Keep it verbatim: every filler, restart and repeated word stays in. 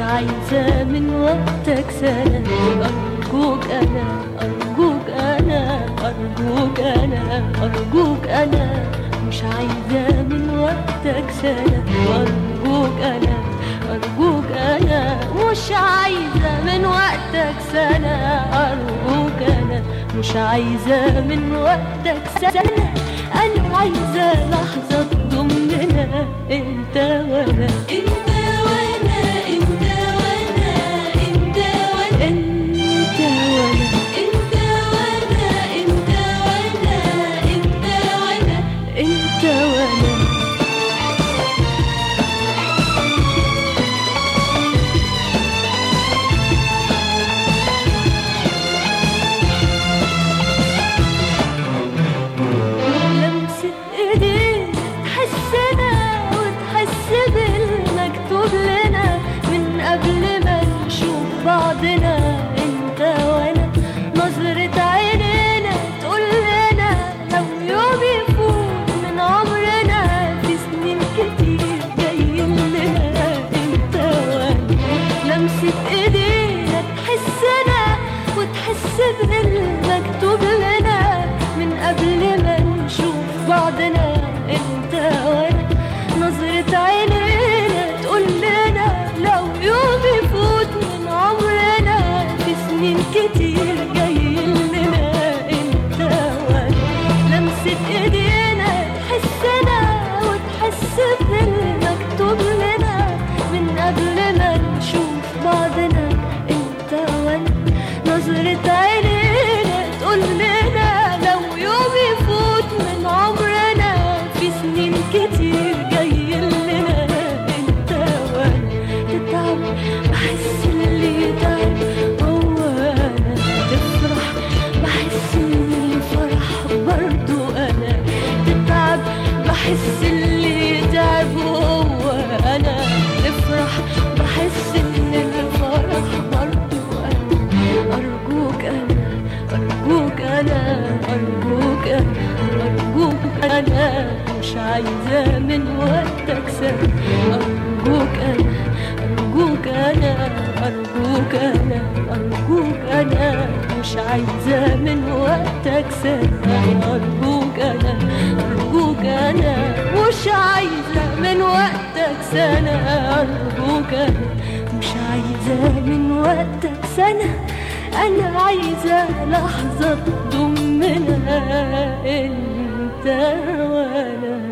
عايزة من وقتك سنة. أرجوك أنا أرجوك أنا أرجوك أنا أرجوك أنا مش عايزة من وقتك سنة. أرجوك أنا أرجوك أنا مش عايزة من وقتك سنة. أرجوك أنا مش عايزة من وقتك سنة. أنا عايزة لحظة تضمنا أنت وأنا. انت وانا انت وانا انت وانا أنت وأنا انت وانا انت وانا انت وانا أنت وأنا لمسة إيديك تحسنا وتحس بالمكتوب لنا من قبل ما نشوف بعضنا. أنت وأنا نظرة عينينا تقول لنا لو يوم يفوت من عمرنا في سنين كتير جايين لنا. أنت وأنا لمسة إيدينا تحسنا وتحس بالمكتوب لنا من قبل ما نشوف بعضنا. أنت وأنا نظرة عينينا تقول لنا لو يوم يفوت من عمرنا في سنين كتير جايين لنا. أنت وأنا لمسة إيدينا تحسنا وتحس بالمكتوب لنا من قبل ما نشوف بعضنا. أنت وأنا نظرة عينينا تقول لنا لو يوم يفوت من عمرنا في سنين كتير جايين لنا. أنت وأنا تتعب بحس اللي يتعب هو أنا. تفرح بحس إن الفرح برضو أنا. تتعب بحس اللي يتعب هو أنا. تفرح بحس إن الفرح برضو أنا. أرجوك أنا أرجوك أنا أرجوك أنا أرجوك أنا مش عايزة من وقتك سنة. أرجوك أنا أرجوك أنا أرجوك أنا أرجوك أنا مش عايزة من وقتك سنة. أرجوك أنا أرجوك أنا مش عايزة من وقتك سنة. أرجوك أنا مش عايزة من وقتك سنة. أنا عايزة لحظة تضمنا أنت وأنا.